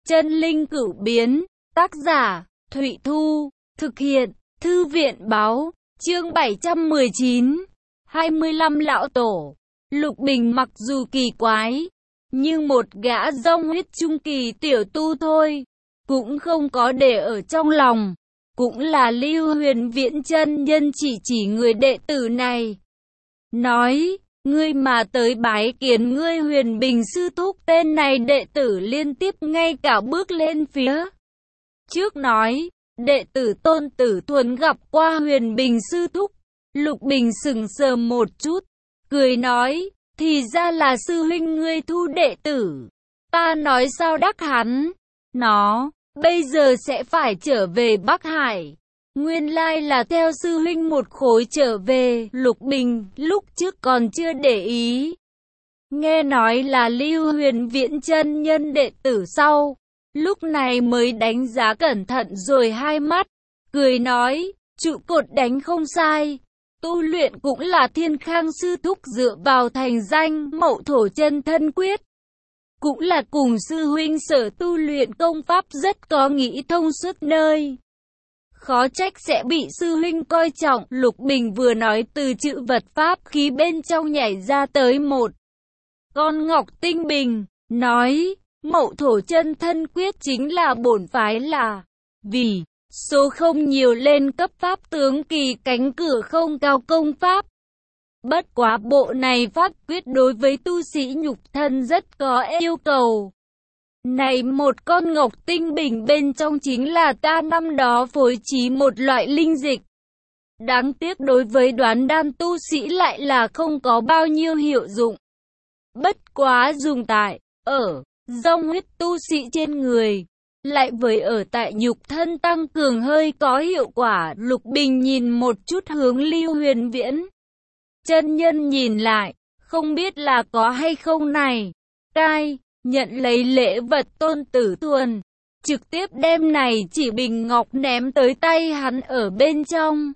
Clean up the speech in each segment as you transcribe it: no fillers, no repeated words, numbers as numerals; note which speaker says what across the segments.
Speaker 1: Chân linh cửu biến, tác giả, Thụy Thu, thực hiện, Thư viện báo, chương 719, 25 lão tổ. Lục Bình mặc dù kỳ quái, nhưng một gã dông huyết trung kỳ tiểu tu thôi, cũng không có để ở trong lòng. Cũng là Lưu Huyền Viễn chân nhân chỉ người đệ tử này. Nói, ngươi mà tới bái kiến ngươi Huyền Bình sư thúc, tên này đệ tử liên tiếp ngay cả bước lên phía trước nói, đệ tử Tôn Tử Thuần gặp qua Huyền Bình sư thúc. Lục Bình sững sờ một chút, cười nói, thì ra là sư huynh ngươi thu đệ tử. Ta nói sao đắc hắn, nó bây giờ sẽ phải trở về Bắc Hải. Nguyên lai là theo sư huynh một khối trở về. Lục Bình lúc trước còn chưa để ý, nghe nói là Lưu Huyền Viễn chân nhân đệ tử sau, lúc này mới đánh giá cẩn thận rồi hai mắt, cười nói, trụ cột đánh không sai. Tu luyện cũng là Thiên Khang sư thúc dựa vào thành danh Mậu Thổ Chân Thân Quyết. Cũng là cùng sư huynh sở tu luyện công pháp rất có nghĩ thông suốt nơi. Khó trách sẽ bị sư huynh coi trọng. Lục Bình vừa nói, từ chữ vật pháp khí bên trong nhảy ra tới một con ngọc tinh bình, nói, Mậu Thổ Chân Thân Quyết chính là bổn phái là vì số không nhiều lên cấp pháp tướng kỳ cánh cửa không cao công pháp. Bất quá bộ này pháp quyết đối với tu sĩ nhục thân rất có yêu cầu. Này một con ngọc tinh bình bên trong chính là ta năm đó phối trí một loại linh dịch. Đáng tiếc đối với đoán đan tu sĩ lại là không có bao nhiêu hiệu dụng. Bất quá dùng tại, ở, dông huyết tu sĩ trên người, lại với ở tại nhục thân tăng cường hơi có hiệu quả. Lục Bình nhìn một chút hướng Lưu Huyền Viễn chân nhân nhìn lại, không biết là có hay không này. Cai, nhận lấy lễ vật Tôn Tử Thuần, trực tiếp đem này chỉ bình ngọc ném tới tay hắn ở bên trong.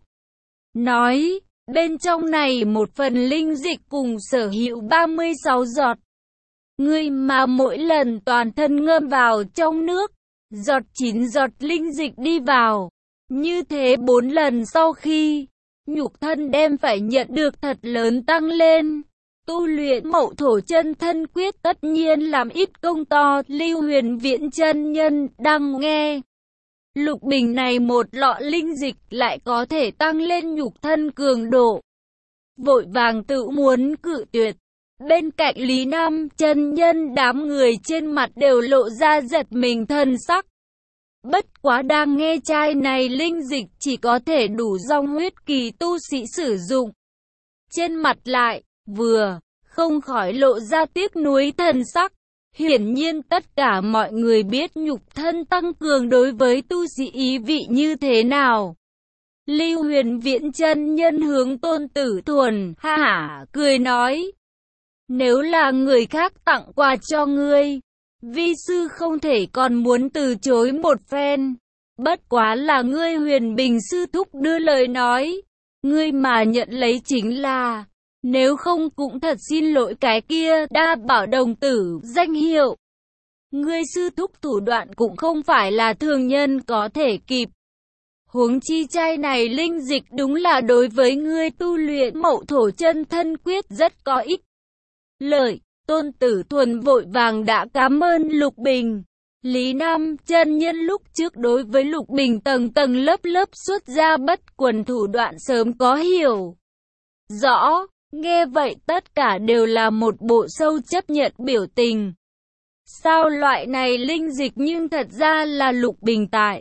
Speaker 1: Nói, bên trong này một phần linh dịch cùng sở hữu 36 giọt. Ngươi mà mỗi lần toàn thân ngâm vào trong nước, giọt 9 giọt linh dịch đi vào. Như thế 4 lần sau khi nhục thân đem phải nhận được thật lớn tăng lên. Tu luyện Mậu Thổ Chân Thân Quyết tất nhiên làm ít công to. Lưu Huyền Viễn chân nhân đang nghe Lục Bình này một lọ linh dịch lại có thể tăng lên nhục thân cường độ, vội vàng tự muốn cự tuyệt. Bên cạnh Lý Nam chân nhân đám người trên mặt đều lộ ra giật mình thần sắc. Bất quá đang nghe chai này linh dịch chỉ có thể đủ dòng huyết kỳ tu sĩ sử dụng. Trên mặt lại, vừa, không khỏi lộ ra tiếc nuối thần sắc. Hiển nhiên tất cả mọi người biết nhục thân tăng cường đối với tu sĩ ý vị như thế nào. Lưu Huyền Viễn chân nhân hướng Tôn Tử Thuần, ha hả, cười nói. Nếu là người khác tặng quà cho ngươi, vi sư không thể còn muốn từ chối một phen. Bất quá là ngươi Huyền Bình sư thúc đưa lời nói, ngươi mà nhận lấy chính là, nếu không cũng thật xin lỗi cái kia đa bảo đồng tử danh hiệu. Ngươi sư thúc thủ đoạn cũng không phải là thường nhân có thể kịp. Huống chi chai này linh dịch đúng là đối với ngươi tu luyện Mậu Thổ Chân Thân Quyết rất có ích lợi. Tôn Tử Thuần vội vàng đã cảm ơn Lục Bình. Lý Nam chân nhân lúc trước đối với Lục Bình tầng tầng lớp lớp xuất ra bất quần thủ đoạn sớm có hiểu rõ. Nghe vậy tất cả đều là một bộ sâu chấp nhận biểu tình. Sao loại này linh dịch nhưng thật ra là Lục Bình tại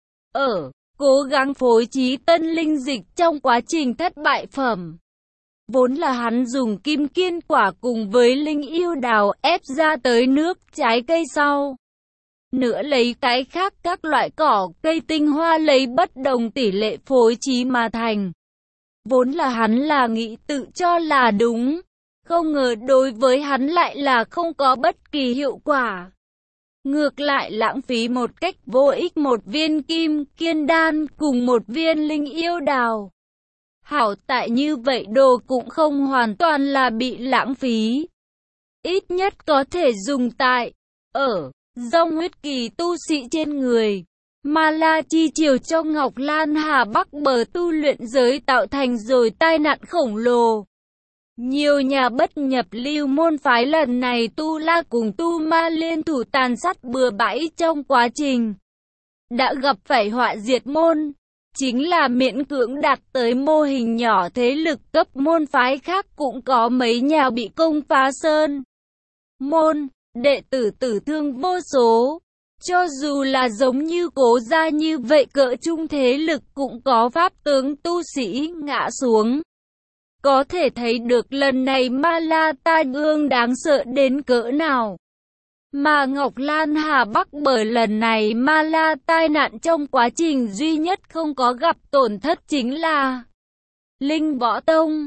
Speaker 1: cố gắng phối trí tân linh dịch trong quá trình thất bại phẩm. Vốn là hắn dùng kim kiên quả cùng với linh yêu đào ép ra tới nước trái cây sau. Nữa lấy cái khác các loại cỏ cây tinh hoa lấy bất đồng tỷ lệ phối trí mà thành. Vốn là hắn là nghĩ tự cho là đúng, không ngờ đối với hắn lại là không có bất kỳ hiệu quả. Ngược lại lãng phí một cách vô ích một viên kim kiên đan cùng một viên linh yêu đào. Hảo tại như vậy đồ cũng không hoàn toàn là bị lãng phí. Ít nhất có thể dùng tại dòng huyết kỳ tu sĩ trên người. Ma La chi chiều cho Ngọc Lan Hà Bắc bờ tu luyện giới tạo thành rồi tai nạn khổng lồ. Nhiều nhà bất nhập lưu môn phái lần này Tu La cùng Tu Ma liên thủ tàn sát bừa bãi trong quá trình. Đã gặp phải họa diệt môn. Chính là miễn cưỡng đạt tới mô hình nhỏ thế lực cấp môn phái khác cũng có mấy nhà bị công phá sơn môn, đệ tử tử thương vô số. Cho dù là giống như Cố gia như vậy cỡ trung thế lực cũng có pháp tướng tu sĩ ngã xuống. Có thể thấy được lần này Ma La tai ương đáng sợ đến cỡ nào. Mà Ngọc Lan Hà Bắc bởi lần này Ma La tai nạn trong quá trình duy nhất không có gặp tổn thất chính là Linh Võ Tông.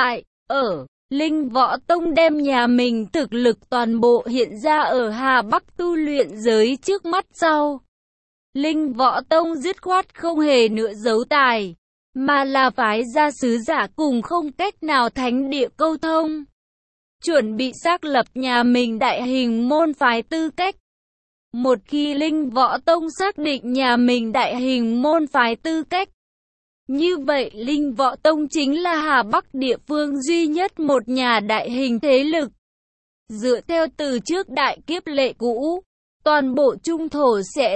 Speaker 1: Linh Võ Tông đem nhà mình thực lực toàn bộ hiện ra ở Hà Bắc tu luyện giới trước mắt sau. Linh Võ Tông dứt khoát không hề nữa giấu tài, mà là phái ra sứ giả cùng không cách nào thánh địa câu thông. Chuẩn bị xác lập nhà mình đại hình môn phái tư cách. Một khi Linh Võ Tông xác định nhà mình đại hình môn phái tư cách, như vậy Linh Võ Tông chính là Hà Bắc địa phương duy nhất một nhà đại hình thế lực. Dựa theo từ trước đại kiếp lệ cũ, toàn bộ trung thổ sẽ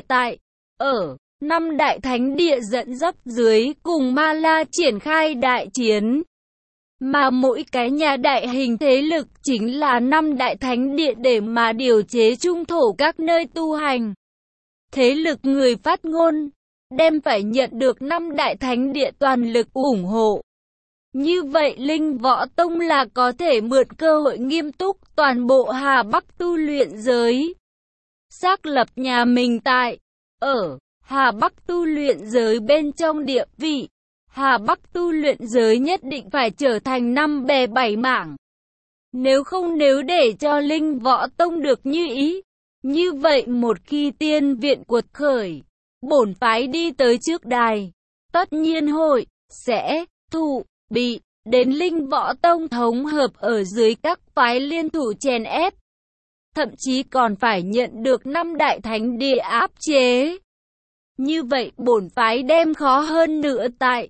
Speaker 1: ở năm đại thánh địa dẫn dắt dưới cùng Ma La triển khai đại chiến. Mà mỗi cái nhà đại hình thế lực chính là năm đại thánh địa để mà điều chế trung thổ các nơi tu hành. Thế lực người phát ngôn đem phải nhận được năm đại thánh địa toàn lực ủng hộ. Như vậy Linh Võ Tông là có thể mượn cơ hội nghiêm túc toàn bộ Hà Bắc tu luyện giới. Xác lập nhà mình ở Hà Bắc tu luyện giới bên trong địa vị. Hà Bắc tu luyện giới nhất định phải trở thành năm bè bảy mảng. Nếu để cho Linh Võ Tông được như ý, như vậy một khi tiên viện cuột khởi, bổn phái đi tới trước đài, tất nhiên hội sẽ bị đến Linh Võ Tông thống hợp ở dưới các phái liên thủ chèn ép, thậm chí còn phải nhận được năm đại thánh địa áp chế. Như vậy bổn phái đem khó hơn nữa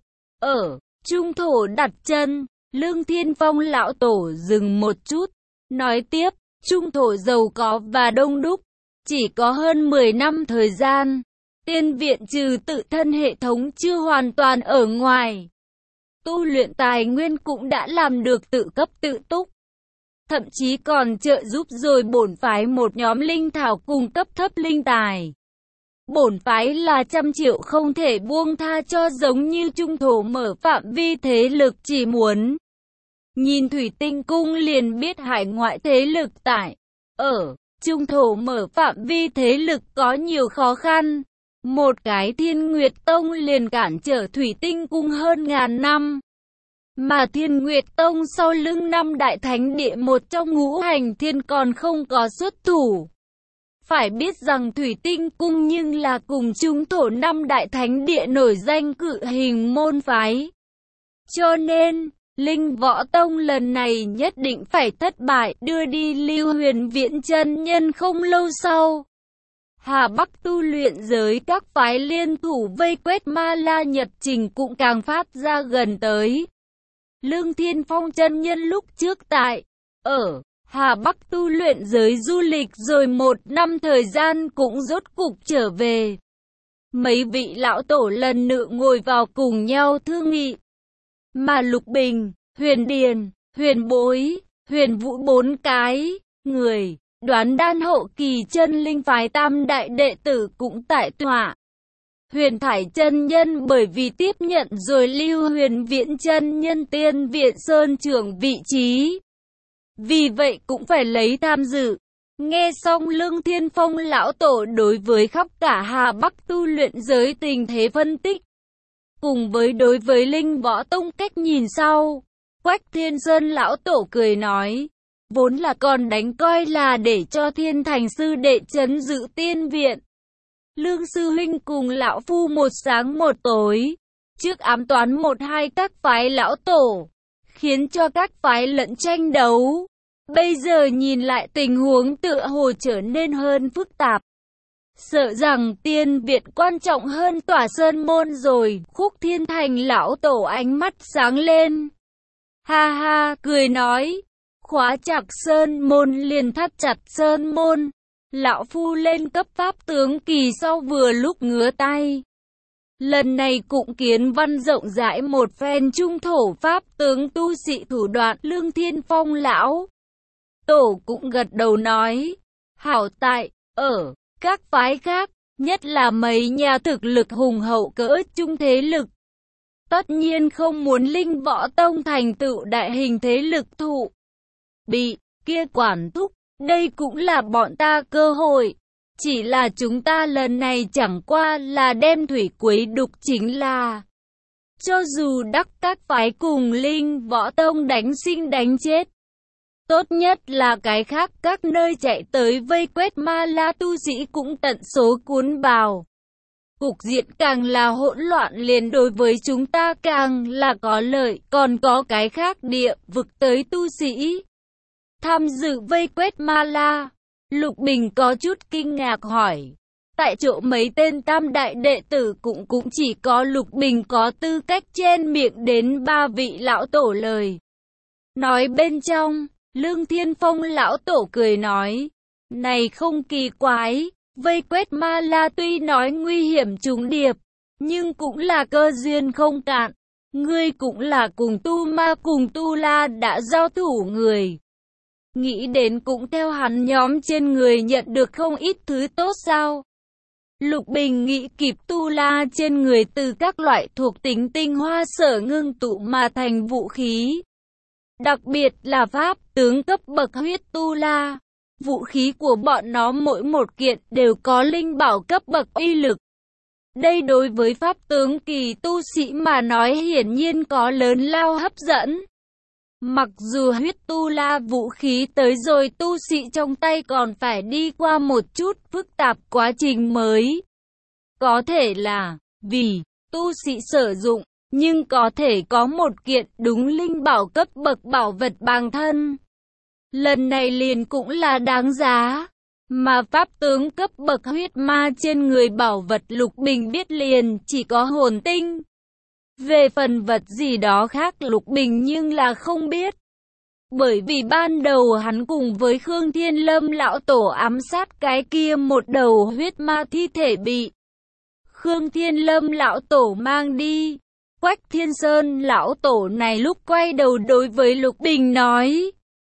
Speaker 1: ở trung thổ đặt chân. Lương Thiên Phong lão tổ dừng một chút, nói tiếp, trung thổ giàu có và đông đúc, chỉ có hơn 10 năm thời gian. Tiên viện trừ tự thân hệ thống chưa hoàn toàn ở ngoài, tu luyện tài nguyên cũng đã làm được tự cấp tự túc. Thậm chí còn trợ giúp rồi bổn phái một nhóm linh thảo cung cấp thấp linh tài. Bổn phái là 100 triệu không thể buông tha cho, giống như trung thổ mở phạm vi thế lực chỉ muốn nhìn Thủy Tinh Cung liền biết hải ngoại thế lực ở trung thổ mở phạm vi thế lực có nhiều khó khăn. Một cái Thiên Nguyệt Tông liền cản trở Thủy Tinh Cung hơn ngàn năm. Mà Thiên Nguyệt Tông sau lưng năm đại thánh địa một trong ngũ hành thiên còn không có xuất thủ. Phải biết rằng Thủy Tinh Cung nhưng là cùng trung thổ năm đại thánh địa nổi danh cự hình môn phái. Cho nên, Linh Võ Tông lần này nhất định phải thất bại, đưa đi Lưu Huyền Viễn chân nhân không lâu sau. Hà Bắc tu luyện giới các phái liên thủ vây quét Ma La nhật trình cũng càng phát ra gần tới. Lương Thiên Phong chân nhân lúc trước ở Hà Bắc tu luyện giới du lịch rồi 1 năm thời gian cũng rốt cục trở về. Mấy vị lão tổ lần nữa ngồi vào cùng nhau thương nghị. Mà Lục Bình, Huyền Điền, Huyền Bối, Huyền Vũ 4 cái người Đoán Đan hậu kỳ chân linh phái tam đại đệ tử cũng tại tọa. Huyền Thải chân nhân bởi vì tiếp nhận rồi Lưu Huyền Viễn chân nhân tiên viện sơn trưởng vị trí, vì vậy cũng phải lấy tham dự. Nghe xong Lương Thiên Phong lão tổ đối với khắp cả Hà Bắc tu luyện giới tình thế phân tích, cùng với đối với Linh Võ Tông cách nhìn sau, Quách Thiên Sơn lão tổ cười nói, vốn là còn đánh coi là để cho Thiên Thành sư đệ trấn giữ tiên viện. Lương sư huynh cùng lão phu một sáng một tối, trước ám toán một hai các phái lão tổ, khiến cho các phái lẫn tranh đấu. Bây giờ nhìn lại tình huống tựa hồ trở nên hơn phức tạp. Sợ rằng tiên viện quan trọng hơn tòa sơn môn rồi. Khúc Thiên Thành lão tổ ánh mắt sáng lên. Ha ha, cười nói. Khóa chặt sơn môn liền thắt chặt sơn môn. Lão phu lên cấp pháp tướng kỳ sau vừa lúc ngứa tay. Lần này cũng kiến văn rộng rãi một phen trung thổ pháp tướng tu sĩ thủ đoạn. Lương Thiên Phong lão tổ cũng gật đầu nói. Hảo tại, ở các phái khác, nhất là mấy nhà thực lực hùng hậu cỡ trung thế lực. Tất nhiên không muốn Linh Võ Tông thành tựu đại hình thế lực thụ bị kia quản thúc, đây cũng là bọn ta cơ hội. Chỉ là chúng ta lần này chẳng qua là đem thủy quấy đục chính là. Cho dù đắc các phái cùng Linh Võ Tông đánh sinh đánh chết. Tốt nhất là cái khác các nơi chạy tới vây quét Ma La tu sĩ cũng tận số cuốn vào. Cục diện càng là hỗn loạn liền đối với chúng ta càng là có lợi, còn có cái khác địa vực tới tu sĩ. Tham dự vây quét Ma La, Lục Bình có chút kinh ngạc hỏi. Tại chỗ mấy tên tam đại đệ tử cũng chỉ có Lục Bình có tư cách chen miệng đến ba vị lão tổ lời. Nói bên trong, Lương Thiên Phong lão tổ cười nói. Này không kỳ quái, vây quét Ma La tuy nói nguy hiểm trùng điệp, nhưng cũng là cơ duyên không cạn. Ngươi cũng là cùng Tu Ma cùng Tu La đã giao thủ người. Nghĩ đến cũng theo hắn nhóm trên người nhận được không ít thứ tốt sao? Lục Bình nghĩ kịp Tu La trên người từ các loại thuộc tính tinh hoa sở ngưng tụ mà thành vũ khí. Đặc biệt là pháp tướng cấp bậc huyết Tu La. Vũ khí của bọn nó mỗi một kiện đều có linh bảo cấp bậc uy lực. Đây đối với pháp tướng kỳ tu sĩ mà nói hiển nhiên có lớn lao hấp dẫn. Mặc dù huyết Tu La vũ khí tới rồi tu sĩ trong tay còn phải đi qua một chút phức tạp quá trình mới. Có thể là vì tu sĩ sử dụng, nhưng có thể có một kiện đúng linh bảo cấp bậc bảo vật bằng thân. Lần này liền cũng là đáng giá. Mà pháp tướng cấp bậc huyết ma trên người bảo vật Lục Bình biết liền chỉ có hồn tinh. Về phần vật gì đó khác Lục Bình nhưng là không biết. Bởi vì ban đầu hắn cùng với Khương Thiên Lâm lão tổ ám sát cái kia một đầu huyết ma thi thể bị Khương Thiên Lâm lão tổ mang đi. Quách Thiên Sơn lão tổ này lúc quay đầu đối với Lục Bình nói.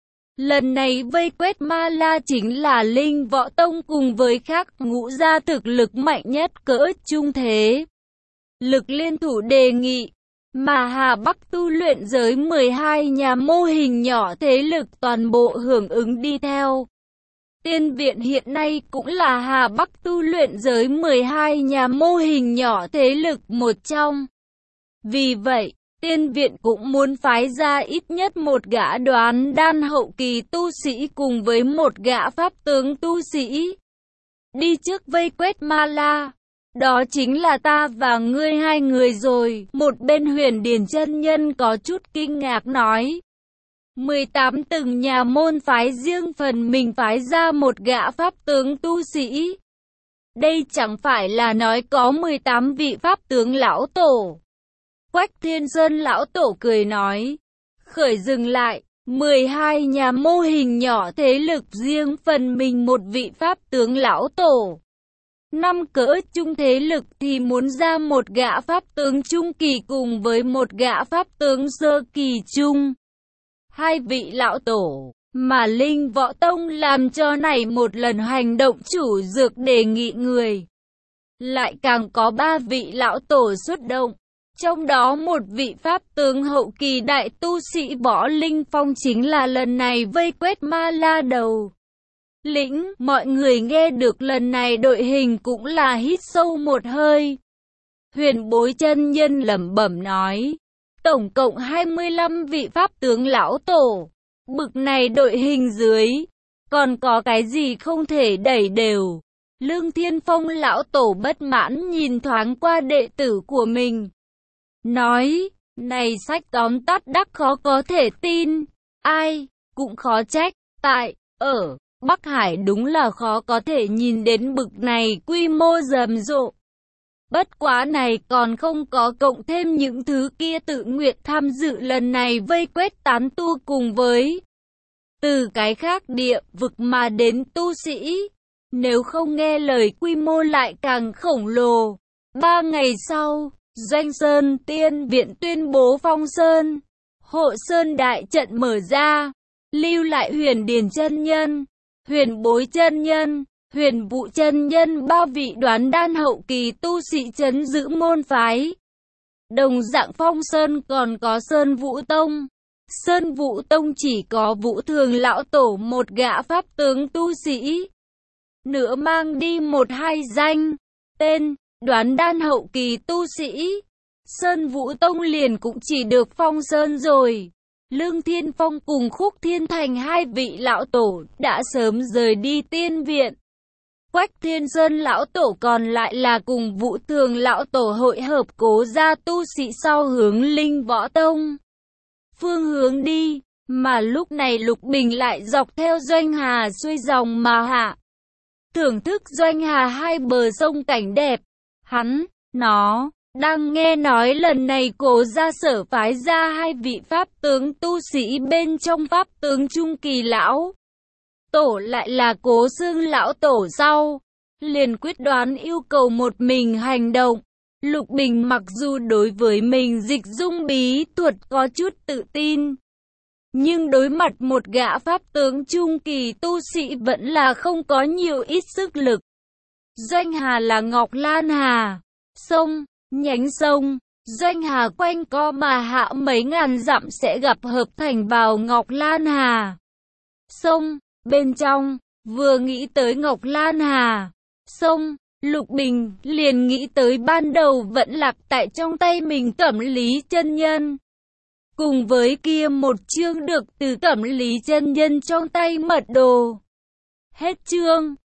Speaker 1: Lần này vây quét Ma La chính là Linh Võ Tông cùng với khác ngũ gia thực lực mạnh nhất cỡ trung thế. Lực liên thủ đề nghị, mà Hà Bắc tu luyện giới 12 nhà mô hình nhỏ thế lực toàn bộ hưởng ứng đi theo. Tiên viện hiện nay cũng là Hà Bắc tu luyện giới 12 nhà mô hình nhỏ thế lực một trong. Vì vậy, tiên viện cũng muốn phái ra ít nhất một gã đoán đan hậu kỳ tu sĩ cùng với một gã pháp tướng tu sĩ. Đi trước vây quét Ma La. Đó chính là ta và ngươi hai người rồi. Một bên Huyền Điền chân nhân có chút kinh ngạc nói. 18 từng nhà môn phái riêng phần mình phái ra một gã pháp tướng tu sĩ. Đây chẳng phải là nói có 18 vị pháp tướng lão tổ. Quách Thiên Sơn lão tổ cười nói. Khởi dừng lại, 12 nhà mô hình nhỏ thế lực riêng phần mình một vị pháp tướng lão tổ. 5 cỡ trung thế lực thì muốn ra một gã pháp tướng trung kỳ cùng với một gã pháp tướng sơ kỳ trung. 2 vị lão tổ, mà Linh Võ Tông làm cho này một lần hành động chủ dược đề nghị người. Lại càng có 3 vị lão tổ xuất động. Trong đó một vị pháp tướng hậu kỳ đại tu sĩ Võ Linh Phong chính là lần này vây quét Ma La đầu lĩnh. Mọi người nghe được lần này đội hình cũng là hít sâu một hơi. Huyền Bối chân nhân lẩm bẩm nói. Tổng cộng 25 vị pháp tướng lão tổ. Bực này đội hình dưới. Còn có cái gì không thể đẩy đều. Lương Thiên Phong lão tổ bất mãn nhìn thoáng qua đệ tử của mình. Nói, này sách tóm tắt đắc khó có thể tin. Ai, cũng khó trách. Tại, ở Bắc Hải đúng là khó có thể nhìn đến bực này quy mô rầm rộ. Bất quá này còn không có cộng thêm những thứ kia tự nguyện tham dự lần này vây quét tán tu cùng với từ cái khác địa vực mà đến tu sĩ. Nếu không nghe lời quy mô lại càng khổng lồ. 3 ngày sau, Doanh Sơn Tiên Viện tuyên bố phong sơn, hộ sơn đại trận mở ra, lưu lại Huyền Điền chân nhân, Huyền Bối chân nhân, Huyền Vũ chân nhân 3 vị đoán đan hậu kỳ tu sĩ trấn giữ môn phái. Đồng dạng phong sơn còn có Sơn Vũ Tông. Sơn Vũ Tông chỉ có Vũ Thường lão tổ một gã pháp tướng tu sĩ. Nữa mang đi 1-2 danh, tên, đoán đan hậu kỳ tu sĩ. Sơn Vũ Tông liền cũng chỉ được phong sơn rồi. Lương Thiên Phong cùng Khúc Thiên Thành 2 vị lão tổ đã sớm rời đi tiên viện. Quách Thiên Sơn lão tổ còn lại là cùng Vũ Thường lão tổ hội hợp cố gia tu sĩ sau hướng Linh Võ Tông phương hướng đi, mà lúc này Lục Bình lại dọc theo Doanh Hà xuôi dòng mà hạ. Thưởng thức Doanh Hà hai bờ sông cảnh đẹp, nó đang nghe nói lần này Cố gia sở phái ra 2 vị pháp tướng tu sĩ bên trong pháp tướng trung kỳ lão tổ lại là Cố Xương lão tổ sau, liền quyết đoán yêu cầu một mình hành động. Lục Bình mặc dù đối với mình dịch dung bí thuật có chút tự tin, nhưng đối mặt một gã pháp tướng trung kỳ tu sĩ vẫn là không có nhiều ít sức lực. Doanh Hà là Ngọc Lan Hà, sông, nhánh sông, Doanh Hà quanh co mà hạ mấy ngàn dặm sẽ gặp hợp thành vào Ngọc Lan Hà. Sông, bên trong, vừa nghĩ tới Ngọc Lan Hà, sông, Lục Bình liền nghĩ tới ban đầu vẫn lạc tại trong tay mình Cẩm Lý chân nhân. Cùng với kia một chương được từ Cẩm Lý chân nhân trong tay mật đồ. Hết chương.